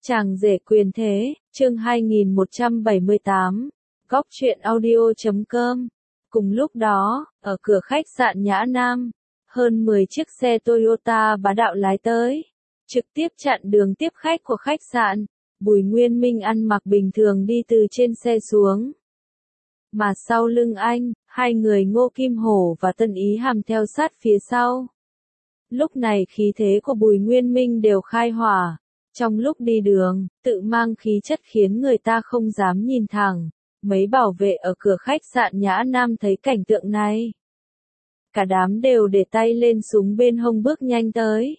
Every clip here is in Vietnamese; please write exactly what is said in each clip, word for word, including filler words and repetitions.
Chàng rể quyền thế, chương hai nghìn một trăm bảy mươi tám, góc truyện audio chấm com. Cùng lúc đó, ở cửa khách sạn Nhã Nam, hơn mười chiếc xe Toyota bá đạo lái tới, trực tiếp chặn đường tiếp khách của khách sạn. Bùi Nguyên Minh ăn mặc bình thường đi từ trên xe xuống. Mà sau lưng anh, hai người Ngô Kim Hổ và Tân Ý Hàm theo sát phía sau. Lúc này khí thế của Bùi Nguyên Minh đều khai hỏa. Trong lúc đi đường, tự mang khí chất khiến người ta không dám nhìn thẳng. Mấy bảo vệ ở cửa khách sạn Nhã Nam thấy cảnh tượng này. Cả đám đều để tay lên súng bên hông bước nhanh tới.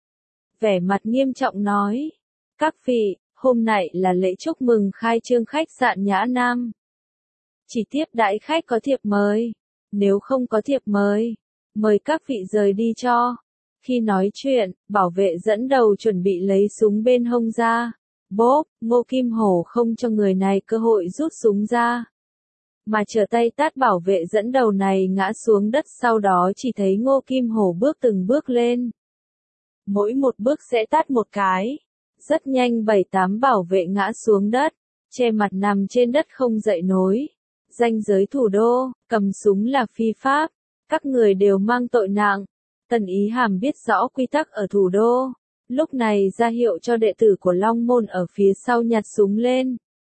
Vẻ mặt nghiêm trọng nói. Các vị, hôm nay là lễ chúc mừng khai trương khách sạn Nhã Nam. Chỉ tiếp đãi khách có thiệp mời. Nếu không có thiệp mời, mời các vị rời đi cho. Khi nói chuyện, bảo vệ dẫn đầu chuẩn bị lấy súng bên hông ra. Bốp, Ngô Kim Hổ không cho người này cơ hội rút súng ra. Mà trở tay tát bảo vệ dẫn đầu này ngã xuống đất, sau đó chỉ thấy Ngô Kim Hổ bước từng bước lên. Mỗi một bước sẽ tát một cái. Rất nhanh bảy tám bảo vệ ngã xuống đất, che mặt nằm trên đất không dậy nổi. Ranh giới thủ đô, cầm súng là phi pháp. Các người đều mang tội nặng. Tân Ý Hàm biết rõ quy tắc ở thủ đô, lúc này ra hiệu cho đệ tử của Long Môn ở phía sau nhặt súng lên.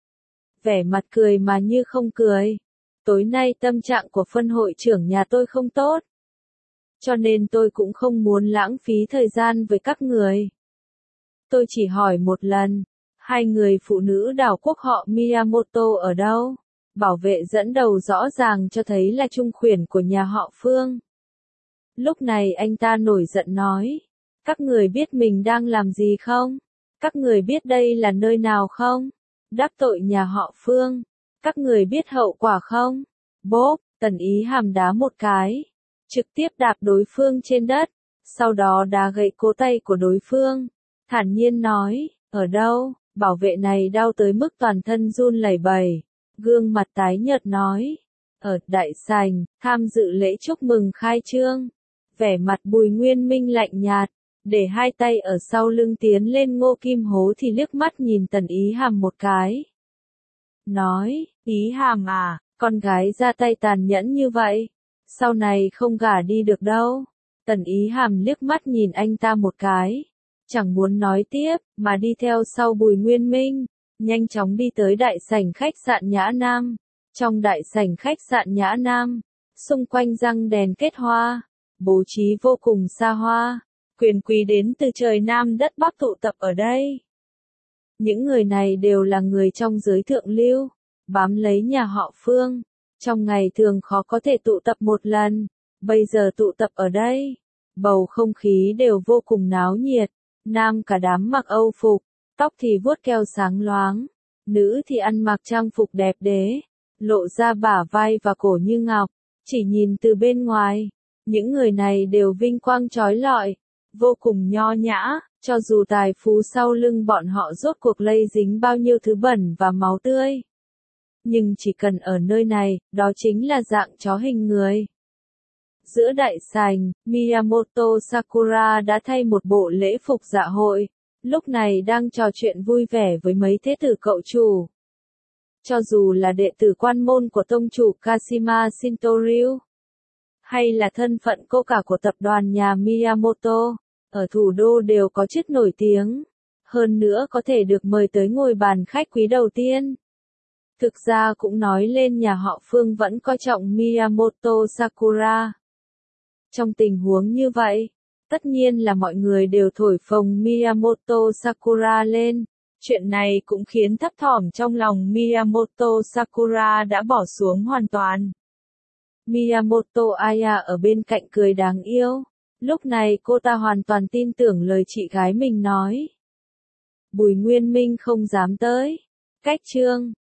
Vẻ mặt cười mà như không cười. Tối nay tâm trạng của phân hội trưởng nhà tôi không tốt. Cho nên tôi cũng không muốn lãng phí thời gian với các người. Tôi chỉ hỏi một lần, hai người phụ nữ đảo quốc họ Miyamoto ở đâu? Bảo vệ dẫn đầu rõ ràng cho thấy là trung khuyển của nhà họ Phương. Lúc này anh ta nổi giận nói, các người biết mình đang làm gì không? Các người biết đây là nơi nào không? Đắc tội nhà họ Phương. Các người biết hậu quả không? Bốp, Tần Ý Hàm đá một cái, trực tiếp đạp đối phương trên đất, sau đó đá gãy cổ tay của đối phương. Thản nhiên nói, ở đâu? Bảo vệ này đau tới mức toàn thân run lẩy bẩy, gương mặt tái nhợt nói, ở đại sảnh, tham dự lễ chúc mừng khai trương. Vẻ mặt Bùi Nguyên Minh lạnh nhạt, để hai tay ở sau lưng tiến lên Ngô Kim Hố thì liếc mắt nhìn Tần Ý Hàm một cái. Nói, Ý Hàm à, con gái ra tay tàn nhẫn như vậy, sau này không gả đi được đâu. Tần Ý Hàm liếc mắt nhìn anh ta một cái, chẳng muốn nói tiếp, mà đi theo sau Bùi Nguyên Minh, nhanh chóng đi tới đại sảnh khách sạn Nhã Nam. Trong đại sảnh khách sạn Nhã Nam, xung quanh răng đèn kết hoa. Bố trí vô cùng xa hoa, quyền quý đến từ trời Nam đất Bắc tụ tập ở đây. Những người này đều là người trong giới thượng lưu, bám lấy nhà họ Phương. Trong ngày thường khó có thể tụ tập một lần, bây giờ tụ tập ở đây. Bầu không khí đều vô cùng náo nhiệt, nam cả đám mặc Âu phục, tóc thì vuốt keo sáng loáng, nữ thì ăn mặc trang phục đẹp đẽ, lộ ra bả vai và cổ như ngọc, chỉ nhìn từ bên ngoài. Những người này đều vinh quang chói lọi, vô cùng nho nhã, cho dù tài phú sau lưng bọn họ rốt cuộc lây dính bao nhiêu thứ bẩn và máu tươi. Nhưng chỉ cần ở nơi này, đó chính là dạng chó hình người. Giữa đại sảnh, Miyamoto Sakura đã thay một bộ lễ phục dạ hội, lúc này đang trò chuyện vui vẻ với mấy thế tử cậu chủ. Cho dù là đệ tử quan môn của tông chủ Kashima Shintoryu, hay là thân phận cô cả của tập đoàn nhà Miyamoto, ở thủ đô đều có chức nổi tiếng, hơn nữa có thể được mời tới ngồi bàn khách quý đầu tiên. Thực ra cũng nói lên nhà họ Phương vẫn coi trọng Miyamoto Sakura. Trong tình huống như vậy, tất nhiên là mọi người đều thổi phồng Miyamoto Sakura lên. Chuyện này cũng khiến thấp thỏm trong lòng Miyamoto Sakura đã bỏ xuống hoàn toàn. Miyamoto Aya ở bên cạnh cười đáng yêu. Lúc này cô ta hoàn toàn tin tưởng lời chị gái mình nói. Bùi Nguyên Minh không dám tới. Cách trương,